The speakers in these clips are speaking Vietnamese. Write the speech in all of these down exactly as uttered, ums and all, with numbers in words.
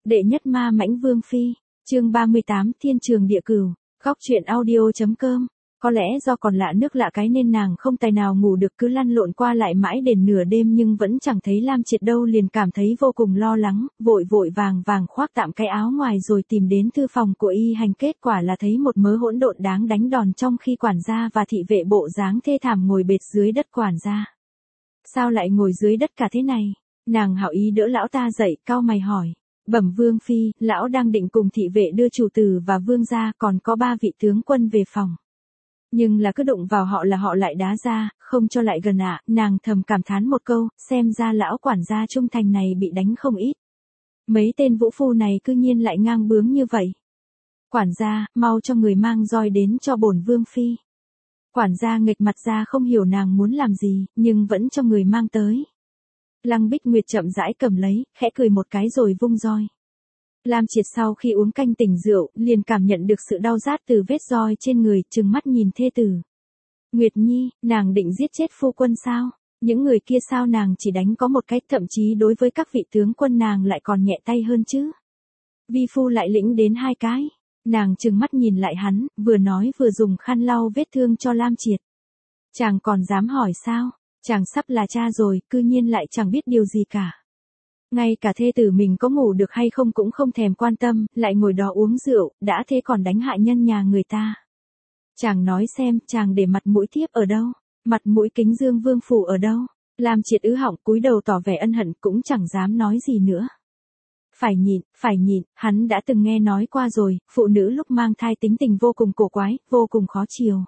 Đệ nhất ma mãnh vương phi, chương ba mươi tám Thiên trường địa cửu, góc truyện audio.com. Có lẽ do còn lạ nước lạ cái nên nàng không tài nào ngủ được, cứ lăn lộn qua lại mãi đến nửa đêm nhưng vẫn chẳng thấy Lam Triệt đâu, liền cảm thấy vô cùng lo lắng, vội vội vàng vàng khoác tạm cái áo ngoài rồi tìm đến thư phòng của y hành, kết quả là thấy một mớ hỗn độn đáng đánh đòn, trong khi quản gia và thị vệ bộ dáng thê thảm ngồi bệt dưới đất. Quản gia, sao lại ngồi dưới đất cả thế này? Nàng hảo ý đỡ lão ta dậy, cau mày hỏi. Bẩm vương phi, lão đang định cùng thị vệ đưa chủ tử và vương gia, còn có ba vị tướng quân về phòng. Nhưng là cứ đụng vào họ là họ lại đá ra, không cho lại gần ạ. À. Nàng thầm cảm thán một câu, xem ra lão quản gia trung thành này bị đánh không ít. Mấy tên vũ phu này cư nhiên lại ngang bướng như vậy. Quản gia, mau cho người mang roi đến cho bổn vương phi. Quản gia nghịch mặt ra không hiểu nàng muốn làm gì, nhưng vẫn cho người mang tới. Lăng Bích Nguyệt chậm rãi cầm lấy, khẽ cười một cái rồi vung roi. Lam Triệt sau khi uống canh tỉnh rượu, liền cảm nhận được sự đau rát từ vết roi trên người, trừng mắt nhìn thê tử. Nguyệt Nhi, nàng định giết chết phu quân sao? Những người kia sao nàng chỉ đánh có một cái, thậm chí đối với các vị tướng quân nàng lại còn nhẹ tay hơn chứ? Vi phu lại lĩnh đến hai cái. Nàng trừng mắt nhìn lại hắn, vừa nói vừa dùng khăn lau vết thương cho Lam Triệt. Chàng còn dám hỏi sao? Chàng sắp là cha rồi, cư nhiên lại chẳng biết điều gì cả. Ngay cả thê tử mình có ngủ được hay không cũng không thèm quan tâm, lại ngồi đó uống rượu, đã thế còn đánh hạ nhân nhà người ta. Chàng nói xem, chàng để mặt mũi thiếp ở đâu? Mặt mũi Kính Dương vương phủ ở đâu? Lam Triệt ứ họng cúi đầu tỏ vẻ ân hận, cũng chẳng dám nói gì nữa. Phải nhịn, phải nhịn, hắn đã từng nghe nói qua rồi, phụ nữ lúc mang thai tính tình vô cùng cổ quái, vô cùng khó chiều.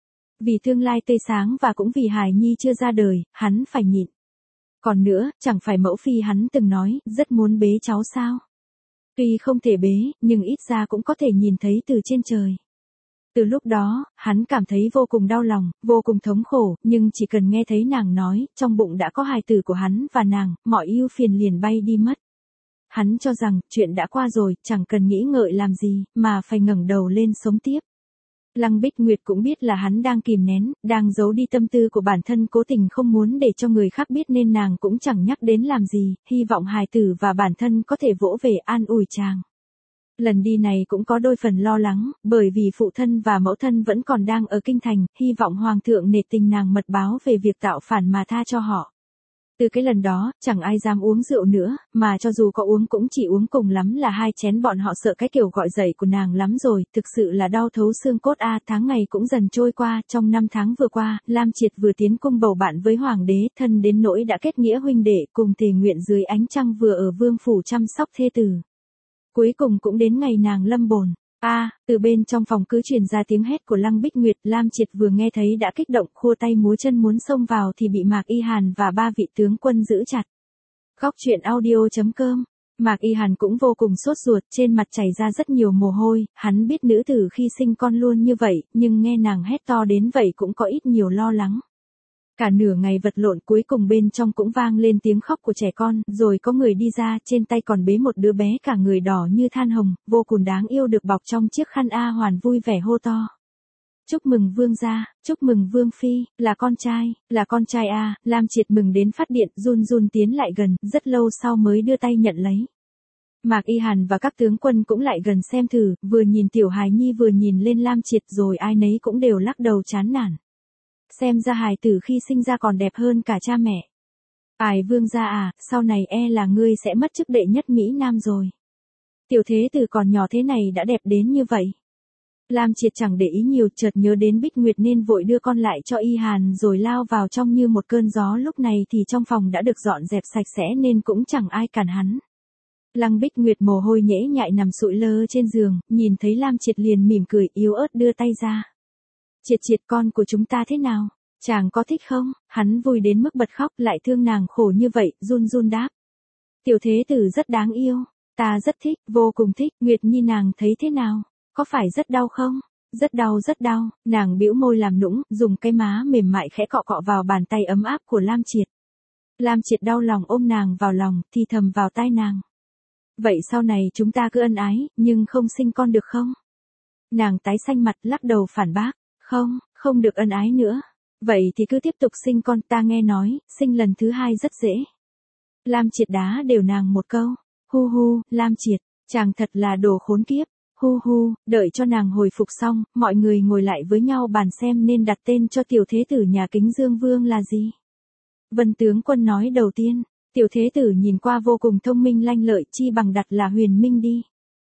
Vì tương lai tươi sáng và cũng vì hài nhi chưa ra đời, hắn phải nhịn. Còn nữa, chẳng phải mẫu phi hắn từng nói, rất muốn bế cháu sao? Tuy không thể bế, nhưng ít ra cũng có thể nhìn thấy từ trên trời. Từ lúc đó, hắn cảm thấy vô cùng đau lòng, vô cùng thống khổ, nhưng chỉ cần nghe thấy nàng nói, trong bụng đã có hài tử của hắn và nàng, mọi ưu phiền liền bay đi mất. Hắn cho rằng, chuyện đã qua rồi, chẳng cần nghĩ ngợi làm gì, mà phải ngẩng đầu lên sống tiếp. Lăng Bích Nguyệt cũng biết là hắn đang kìm nén, đang giấu đi tâm tư của bản thân, cố tình không muốn để cho người khác biết nên nàng cũng chẳng nhắc đến làm gì, hy vọng hài tử và bản thân có thể vỗ về an ủi chàng. Lần đi này cũng có đôi phần lo lắng, bởi vì phụ thân và mẫu thân vẫn còn đang ở kinh thành, hy vọng hoàng thượng nể tình nàng mật báo về việc tạo phản mà tha cho họ. Từ cái lần đó, chẳng ai dám uống rượu nữa, mà cho dù có uống cũng chỉ uống cùng lắm là hai chén, bọn họ sợ cái kiểu gọi dậy của nàng lắm rồi, thực sự là đau thấu xương cốt a. À, tháng ngày cũng dần trôi qua, trong năm tháng vừa qua, Lam Triệt vừa tiến cung bầu bạn với hoàng đế, thân đến nỗi đã kết nghĩa huynh đệ, cùng thề nguyện dưới ánh trăng vừa ở vương phủ chăm sóc thê tử. Cuối cùng cũng đến ngày nàng lâm bồn. A, à, từ bên trong phòng cứ truyền ra tiếng hét của Lăng Bích Nguyệt, Lam Triệt vừa nghe thấy đã kích động, khua tay múa chân muốn xông vào thì bị Mạc Y Hàn và ba vị tướng quân giữ chặt. Góc truyện audio.com. Mạc Y Hàn cũng vô cùng sốt ruột, trên mặt chảy ra rất nhiều mồ hôi, hắn biết nữ tử khi sinh con luôn như vậy, nhưng nghe nàng hét to đến vậy cũng có ít nhiều lo lắng. Cả nửa ngày vật lộn, cuối cùng bên trong cũng vang lên tiếng khóc của trẻ con, rồi có người đi ra, trên tay còn bế một đứa bé cả người đỏ như than hồng, vô cùng đáng yêu, được bọc trong chiếc khăn A Hoàn vui vẻ hô to. Chúc mừng vương gia, chúc mừng vương phi, là con trai, là con trai A. Lam Triệt mừng đến phát điện, run run tiến lại gần, rất lâu sau mới đưa tay nhận lấy. Mạc Y Hàn và các tướng quân cũng lại gần xem thử, vừa nhìn tiểu hài nhi vừa nhìn lên Lam Triệt, rồi ai nấy cũng đều lắc đầu chán nản. Xem ra hài tử khi sinh ra còn đẹp hơn cả cha mẹ. Ai vương gia à, sau này e là ngươi sẽ mất chức đệ nhất Mỹ Nam rồi. Tiểu thế tử còn nhỏ thế này đã đẹp đến như vậy. Lam Triệt chẳng để ý nhiều, chợt nhớ đến Bích Nguyệt nên vội đưa con lại cho Y Hàn rồi lao vào trong như một cơn gió. Lúc này thì trong phòng đã được dọn dẹp sạch sẽ nên cũng chẳng ai cản hắn. Lăng Bích Nguyệt mồ hôi nhễ nhại nằm sụi lơ trên giường, nhìn thấy Lam Triệt liền mỉm cười yếu ớt đưa tay ra. Triệt Triệt, con của chúng ta thế nào? Chàng có thích không? Hắn vui đến mức bật khóc, lại thương nàng khổ như vậy, run run đáp. Tiểu thế tử rất đáng yêu, ta rất thích, vô cùng thích. Nguyệt Nhi nàng thấy thế nào? Có phải rất đau không? Rất đau rất đau. Nàng bĩu môi làm nũng, dùng cái má mềm mại khẽ cọ cọ vào bàn tay ấm áp của Lam Triệt. Lam Triệt đau lòng ôm nàng vào lòng, thì thầm vào tai nàng. Vậy sau này chúng ta cứ ân ái, nhưng không sinh con được không? Nàng tái xanh mặt, lắc đầu phản bác. Không, không được ân ái nữa. Vậy thì cứ tiếp tục sinh con, ta nghe nói, sinh lần thứ hai rất dễ. Lam Triệt đá đều nàng một câu. Hu hu, Lam Triệt, Chàng thật là đồ khốn kiếp. Hu hu, đợi cho nàng hồi phục xong, mọi người ngồi lại với nhau bàn xem nên đặt tên cho tiểu thế tử nhà Kính Dương Vương là gì. Vân tướng quân nói đầu tiên, tiểu thế tử nhìn qua vô cùng thông minh lanh lợi, chi bằng đặt là Huyền Minh đi.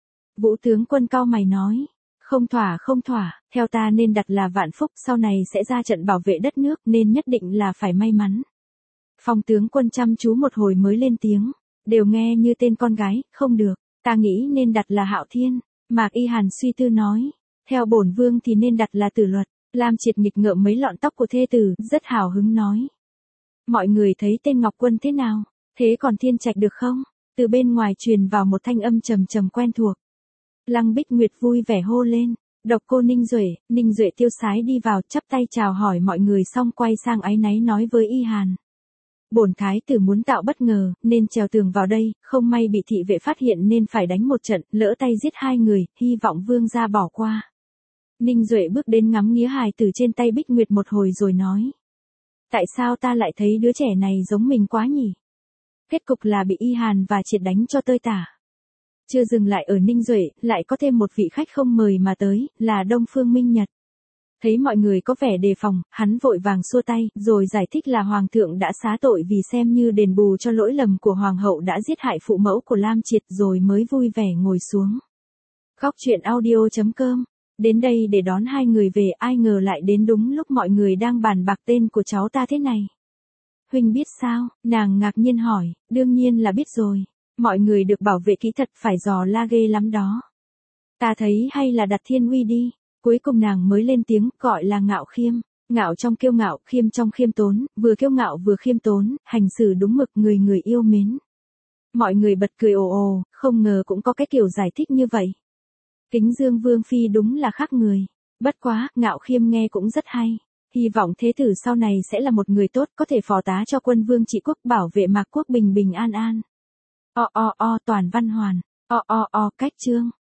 Vũ tướng quân cau mày nói, không thỏa không thỏa, theo ta nên đặt là Vạn Phúc, sau này sẽ ra trận bảo vệ đất nước nên nhất định là phải may mắn. Phong tướng quân chăm chú một hồi mới lên tiếng, đều nghe như tên con gái, không được, ta nghĩ nên đặt là Hạo Thiên. Mạc Y Hàn suy tư nói, theo bổn vương thì nên đặt là Tử Luật. Lam Triệt nghịch ngợm mấy lọn tóc của thê tử, rất hào hứng nói. Mọi người thấy tên Ngọc Quân thế nào? Thế còn Thiên Trạch được không? Từ bên ngoài truyền vào một thanh âm trầm trầm quen thuộc. Lăng Bích Nguyệt vui vẻ hô lên, độc cô Ninh Duệ. Ninh Duệ tiêu sái đi vào, chắp tay chào hỏi mọi người xong quay sang áy náy nói với Y Hàn. Bổn thái tử muốn tạo bất ngờ, nên trèo tường vào đây, không may bị thị vệ phát hiện nên phải đánh một trận, lỡ tay giết hai người, hy vọng vương gia bỏ qua. Ninh Duệ bước đến ngắm nghía hài tử trên tay Bích Nguyệt một hồi rồi nói. Tại sao ta lại thấy đứa trẻ này giống mình quá nhỉ? Kết cục là bị Y Hàn và Triệt đánh cho tơi tả. Chưa dừng lại ở Ninh Duệ, lại có thêm một vị khách không mời mà tới, là Đông Phương Minh Nhật. Thấy mọi người có vẻ đề phòng, hắn vội vàng xua tay, rồi giải thích là Hoàng thượng đã xá tội vì xem như đền bù cho lỗi lầm của Hoàng hậu đã giết hại phụ mẫu của Lam Triệt, rồi mới vui vẻ ngồi xuống. Góc truyện audio chấm com. Đến đây để đón hai người về, ai ngờ lại đến đúng lúc mọi người đang bàn bạc tên của cháu ta thế này. Huynh biết sao? Nàng ngạc nhiên hỏi, đương nhiên là biết rồi. Mọi người được bảo vệ kỹ thật, phải dò la ghê lắm đó. Ta thấy hay là đặt Thiên Uy đi. Cuối cùng nàng mới lên tiếng, gọi là Ngạo Khiêm. Ngạo trong kiêu ngạo, khiêm trong khiêm tốn, vừa kiêu ngạo vừa khiêm tốn, hành xử đúng mực, người người yêu mến. Mọi người bật cười ồ ồ, không ngờ cũng có cái kiểu giải thích như vậy. Kính Dương Vương phi đúng là khác người. Bất quá, Ngạo Khiêm nghe cũng rất hay. Hy vọng thế tử sau này sẽ là một người tốt, có thể phò tá cho quân vương trị quốc, bảo vệ Mạc quốc bình bình an an. O o o toàn văn hoàn. O o o cách chương.